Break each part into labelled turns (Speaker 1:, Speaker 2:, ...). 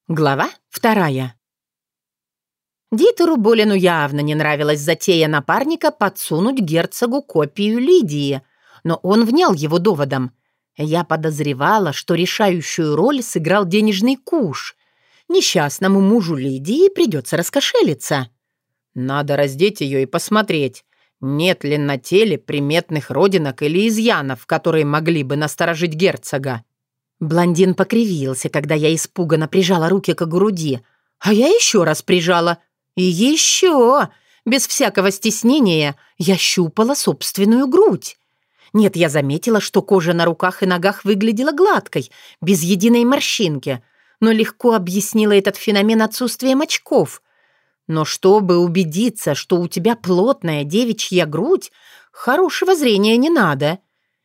Speaker 1: Глава 2. Дитеру Болину явно не нравилась затея напарника подсунуть герцогу копию Лидии, но он внял его доводом. Я подозревала, что решающую роль сыграл денежный куш. Несчастному мужу Лидии придется раскошелиться. Надо раздеть ее и посмотреть, нет ли на теле приметных родинок или изъянов, которые могли бы насторожить герцога. Блондин покривился, когда я испуганно прижала руки к груди, а я еще раз прижала. И еще, без всякого стеснения, я щупала собственную грудь. Нет, я заметила, что кожа на руках и ногах выглядела гладкой, без единой морщинки, но легко объяснила этот феномен отсутствием очков. Но чтобы убедиться, что у тебя плотная девичья грудь, хорошего зрения не надо.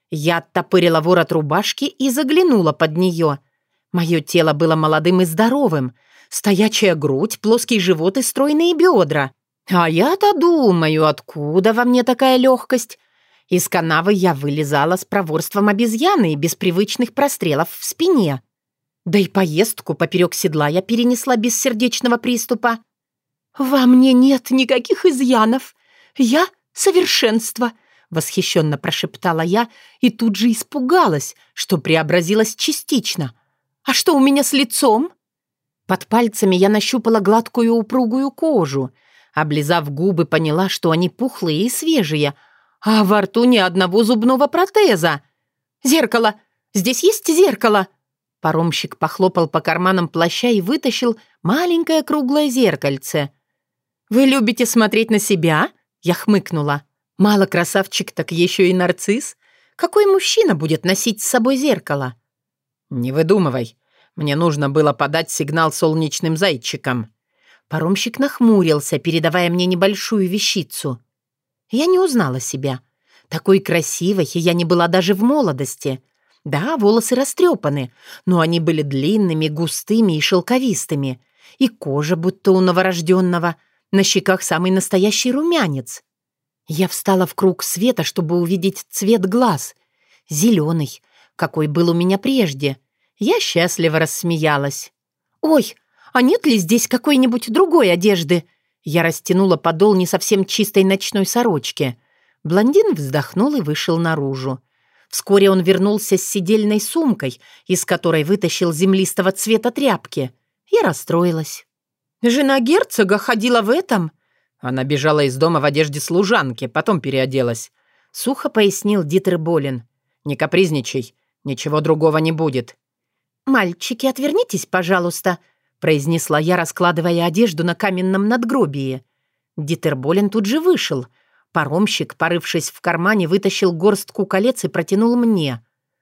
Speaker 1: Я оттопырила ворот рубашки и заглянула под нее. Мое тело было молодым и здоровым. Стоячая грудь, плоский живот и стройные бедра. А я-то думаю, откуда во мне такая легкость? Из канавы я вылезала с проворством обезьяны и без привычных прострелов в спине. Да и поездку поперек седла я перенесла без сердечного приступа. «Во мне нет никаких изъянов. Я — совершенство», — восхищенно прошептала я и тут же испугалась, что преобразилась частично. «А что у меня с лицом?» Под пальцами я нащупала гладкую упругую кожу. Облизав губы, поняла, что они пухлые и свежие, а во рту ни одного зубного протеза. «Зеркало! Здесь есть зеркало!» Паромщик похлопал по карманам плаща и вытащил маленькое круглое зеркальце. «Вы любите смотреть на себя?» Я хмыкнула. «Мало красавчик, так еще и нарцисс. Какой мужчина будет носить с собой зеркало?» «Не выдумывай. Мне нужно было подать сигнал солнечным зайчикам». Паромщик нахмурился, передавая мне небольшую вещицу. Я не узнала себя. Такой красивой я не была даже в молодости. Да, волосы растрепаны, но они были длинными, густыми и шелковистыми. И кожа будто у новорожденного. На щеках самый настоящий румянец. Я встала в круг света, чтобы увидеть цвет глаз. Зеленый, какой был у меня прежде. Я счастливо рассмеялась. «Ой, а нет ли здесь какой-нибудь другой одежды?» Я растянула подол не совсем чистой ночной сорочки. Блондин вздохнул и вышел наружу. Вскоре он вернулся с сидельной сумкой, из которой вытащил землистого цвета тряпки. Я расстроилась. «Жена герцога ходила в этом?»
Speaker 2: Она бежала из дома в одежде служанки, потом переоделась.
Speaker 1: Сухо пояснил Дитер Болин.
Speaker 2: «Не капризничай, ничего другого не будет».
Speaker 1: «Мальчики, отвернитесь, пожалуйста», произнесла я, раскладывая одежду на каменном надгробии. Дитер Болин тут же вышел. Паромщик, порывшись в кармане, вытащил горстку колец и протянул мне.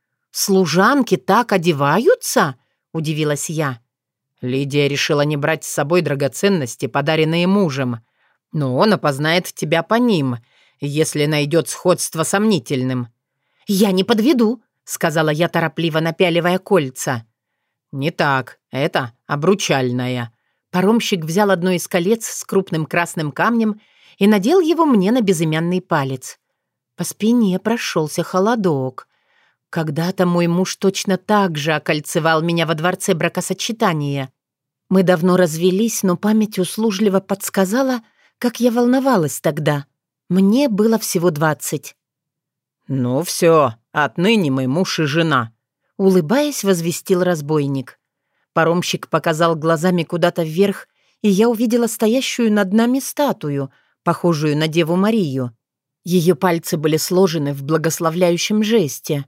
Speaker 1: «Служанки так одеваются?» — удивилась я.
Speaker 2: Лидия решила не брать с собой драгоценности, подаренные мужем. Но он опознает тебя по ним, если найдет сходство сомнительным».
Speaker 1: «Я не подведу», — сказала я, торопливо напяливая кольца.
Speaker 2: «Не так. Это обручальное».
Speaker 1: Паромщик взял одно из колец с крупным красным камнем и надел его мне на безымянный палец. По спине прошелся холодок. Когда-то мой муж точно так же окольцевал меня во дворце бракосочетания. Мы давно развелись, но память услужливо подсказала, как я волновалась тогда. Мне было всего 20.
Speaker 2: «Ну все, отныне мы муж и жена»,
Speaker 1: — улыбаясь, возвестил разбойник. Паромщик показал глазами куда-то вверх, и я увидела стоящую над нами статую, похожую на Деву Марию. Ее пальцы были сложены в благословляющем жесте.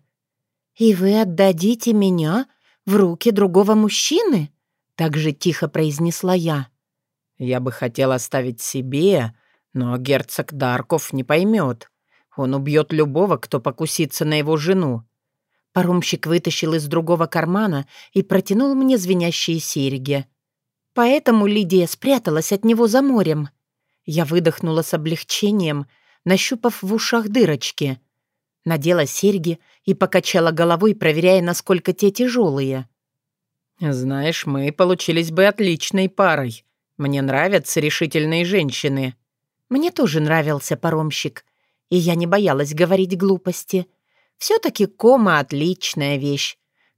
Speaker 1: «И вы отдадите меня в руки другого мужчины?» — так же тихо произнесла я.
Speaker 2: «Я бы хотел оставить себе, но герцог Дарков не поймет. Он убьет любого, кто покусится на его жену».
Speaker 1: Паромщик вытащил из другого кармана и протянул мне звенящие серьги. Поэтому Лидия спряталась от него за морем. Я выдохнула с облегчением, нащупав в ушах дырочки. Надела серьги и покачала головой, проверяя, насколько те тяжелые.
Speaker 2: «Знаешь, мы получились бы отличной парой. Мне нравятся решительные женщины».
Speaker 1: Мне тоже нравился паромщик, и я не боялась говорить глупости. Все-таки кома — отличная вещь.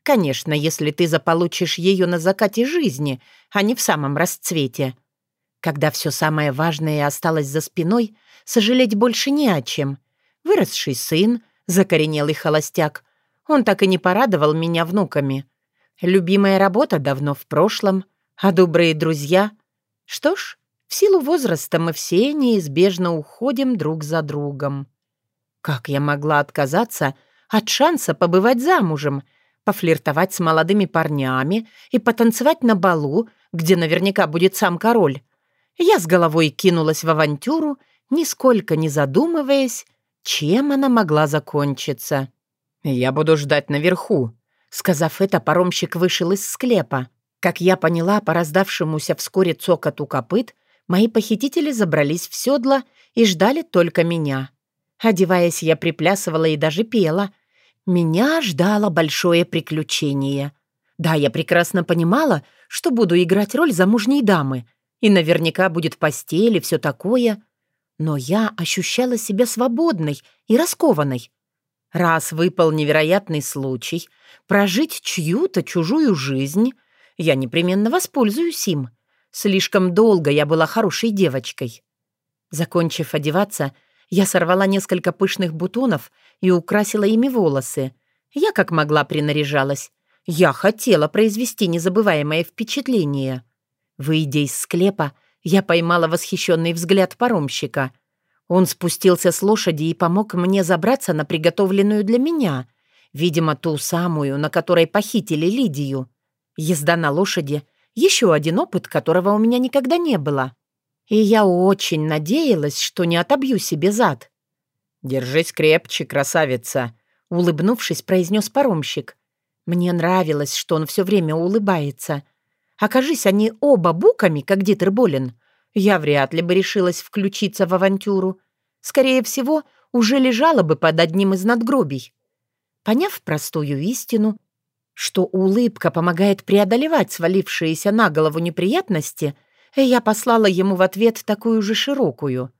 Speaker 1: Конечно, если ты заполучишь ее на закате жизни, а не в самом расцвете. Когда все самое важное осталось за спиной, сожалеть больше не о чем. Выросший сын, закоренелый холостяк. Он так и не порадовал меня внуками. Любимая работа давно в прошлом, а добрые друзья... Что ж, в силу возраста мы все неизбежно уходим друг за другом. Как я могла отказаться от шанса побывать замужем, пофлиртовать с молодыми парнями и потанцевать на балу, где наверняка будет сам король? Я с головой кинулась в авантюру, нисколько не задумываясь, чем она могла закончиться.
Speaker 2: «Я буду ждать наверху».
Speaker 1: Сказав это, паромщик вышел из склепа. Как я поняла по раздавшемуся вскоре цокоту копыт, мои похитители забрались в седло и ждали только меня. Одеваясь, я приплясывала и даже пела. Меня ждало большое приключение. Да, я прекрасно понимала, что буду играть роль замужней дамы, и наверняка будет постель и все такое. Но я ощущала себя свободной и раскованной. Раз выпал невероятный случай прожить чью-то чужую жизнь, я непременно воспользуюсь им. Слишком долго я была хорошей девочкой. Закончив одеваться, я сорвала несколько пышных бутонов и украсила ими волосы. Я как могла принаряжалась. Я хотела произвести незабываемое впечатление. Выйдя из склепа, я поймала восхищенный взгляд паромщика. Он спустился с лошади и помог мне забраться на приготовленную для меня, видимо, ту самую, на которой похитили Лидию. Езда на лошади — еще один опыт, которого у меня никогда не было. И я очень надеялась, что не отобью себе зад.
Speaker 2: «Держись крепче, красавица», —
Speaker 1: улыбнувшись, произнес паромщик. Мне нравилось, что он все время улыбается. Окажись они оба буками, как Дитер Болен, я вряд ли бы решилась включиться в авантюру. Скорее всего, уже лежала бы под одним из надгробий. Поняв простую истину, что улыбка помогает преодолевать свалившиеся на голову неприятности, я послала ему в ответ такую же широкую.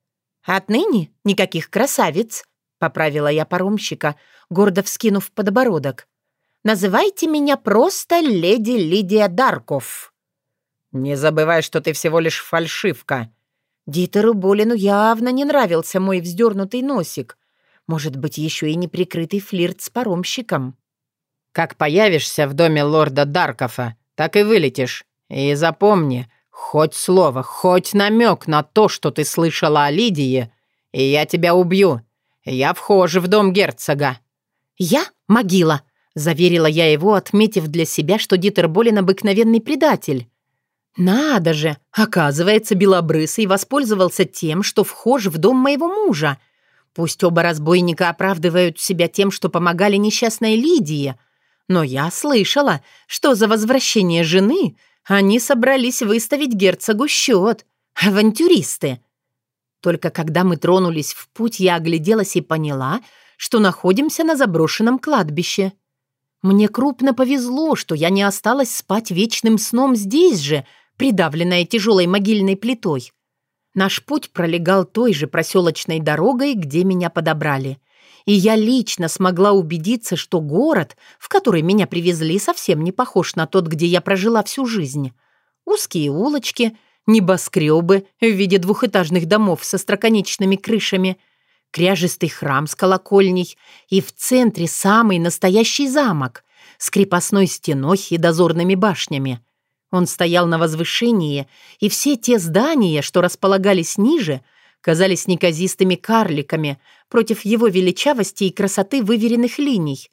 Speaker 1: «Отныне никаких красавиц», — поправила я паромщика, гордо вскинув подбородок. «Называйте меня просто леди Лидия Дарков».
Speaker 2: «Не забывай, что ты всего лишь фальшивка».
Speaker 1: Дитеру Болину явно не нравился мой вздернутый носик. Может быть, еще и неприкрытый флирт с паромщиком.
Speaker 2: «Как появишься в доме лорда Даркофа, так и вылетишь. И запомни, хоть слово, хоть намек на то, что ты слышала о Лидии, и я тебя убью. Я вхожу в дом герцога».
Speaker 1: «Я — могила», — заверила я его, отметив для себя, что Дитер Болин обыкновенный предатель. «Надо же! Оказывается, Белобрысый воспользовался тем, что вхож в дом моего мужа. Пусть оба разбойника оправдывают себя тем, что помогали несчастной Лидии, но я слышала, что за возвращение жены они собрались выставить герцогу счет. Авантюристы!» Только когда мы тронулись в путь, я огляделась и поняла, что находимся на заброшенном кладбище. Мне крупно повезло, что я не осталась спать вечным сном здесь же, придавленная тяжелой могильной плитой. Наш путь пролегал той же проселочной дорогой, где меня подобрали. И я лично смогла убедиться, что город, в который меня привезли, совсем не похож на тот, где я прожила всю жизнь. Узкие улочки, небоскребы в виде двухэтажных домов со остроконечными крышами, кряжестый храм с колокольней и в центре самый настоящий замок с крепостной стеной и дозорными башнями. Он стоял на возвышении, и все те здания, что располагались ниже, казались неказистыми карликами против его величавости и красоты выверенных линий.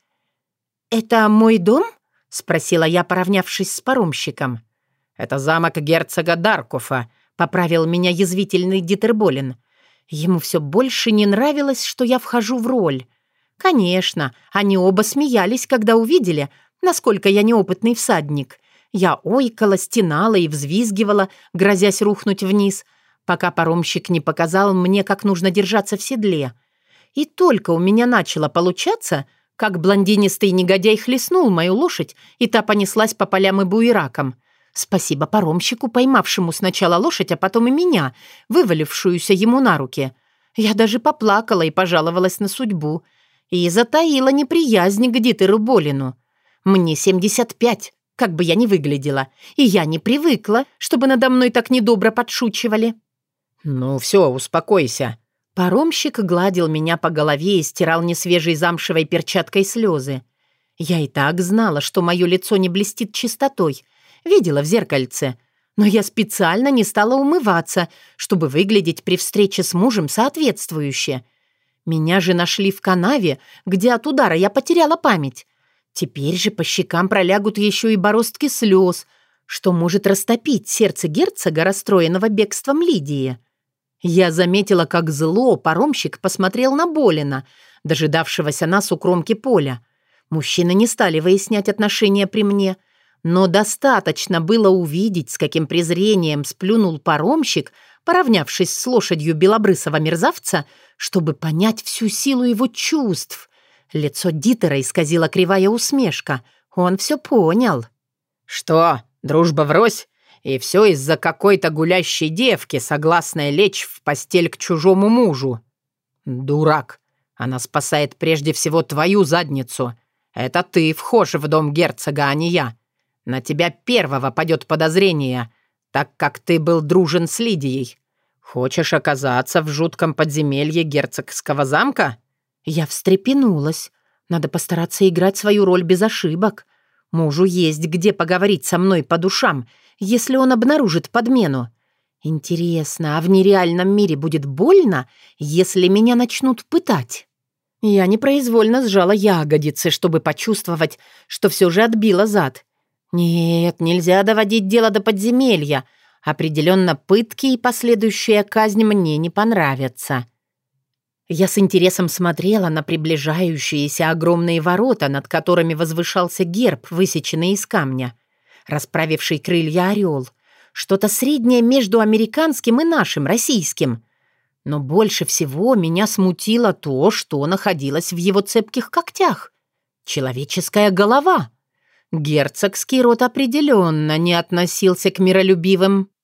Speaker 1: «Это мой дом?» — спросила я, поравнявшись с паромщиком.
Speaker 2: «Это замок герцога Даркофа»,
Speaker 1: — поправил меня язвительный Дитер Болин. Ему все больше не нравилось, что я вхожу в роль. Конечно, они оба смеялись, когда увидели, насколько я неопытный всадник. Я ойкала, стенала и взвизгивала, грозясь рухнуть вниз, пока паромщик не показал мне, как нужно держаться в седле. И только у меня начало получаться, как блондинистый негодяй хлестнул мою лошадь, и та понеслась по полям и буеракам. Спасибо паромщику, поймавшему сначала лошадь, а потом и меня, вывалившуюся ему на руки. Я даже поплакала и пожаловалась на судьбу. И затаила неприязнь к Дитеру Болину. Мне 75, как бы я ни выглядела, и я не привыкла, чтобы надо мной так недобро подшучивали».
Speaker 2: «Ну все, успокойся».
Speaker 1: Паромщик гладил меня по голове и стирал несвежей замшевой перчаткой слезы. Я и так знала, что мое лицо не блестит чистотой, видела в зеркальце, но я специально не стала умываться, чтобы выглядеть при встрече с мужем соответствующе. Меня же нашли в канаве, где от удара я потеряла память. Теперь же по щекам пролягут еще и бороздки слез, что может растопить сердце герцога, расстроенного бегством Лидии. Я заметила, как зло паромщик посмотрел на Болина, дожидавшегося нас у кромки поля. Мужчины не стали выяснять отношения при мне, но достаточно было увидеть, с каким презрением сплюнул паромщик, поравнявшись с лошадью белобрысого мерзавца, чтобы понять всю силу его чувств. Лицо Дитера исказила кривая усмешка. Он все понял.
Speaker 2: «Что, дружба врозь? И все из-за какой-то гулящей девки, согласной лечь в постель к чужому мужу? Дурак! Она спасает прежде всего твою задницу. Это ты вхож в дом герцога, а не я. На тебя первого падет подозрение, так как ты был дружен с Лидией. Хочешь оказаться в жутком подземелье герцогского замка?»
Speaker 1: Я встрепенулась. Надо постараться играть свою роль без ошибок. Мужу есть где поговорить со мной по душам, если он обнаружит подмену. Интересно, а в нереальном мире будет больно, если меня начнут пытать? Я непроизвольно сжала ягодицы, чтобы почувствовать, что все же отбила зад. Нет, нельзя доводить дело до подземелья. Определенно, пытки и последующая казнь мне не понравятся. Я с интересом смотрела на приближающиеся огромные ворота, над которыми возвышался герб, высеченный из камня. Расправивший крылья орел. Что-то среднее между американским и нашим, российским. Но больше всего меня смутило то, что находилось в его цепких когтях. Человеческая голова. Герцогский род определенно не относился к миролюбивым.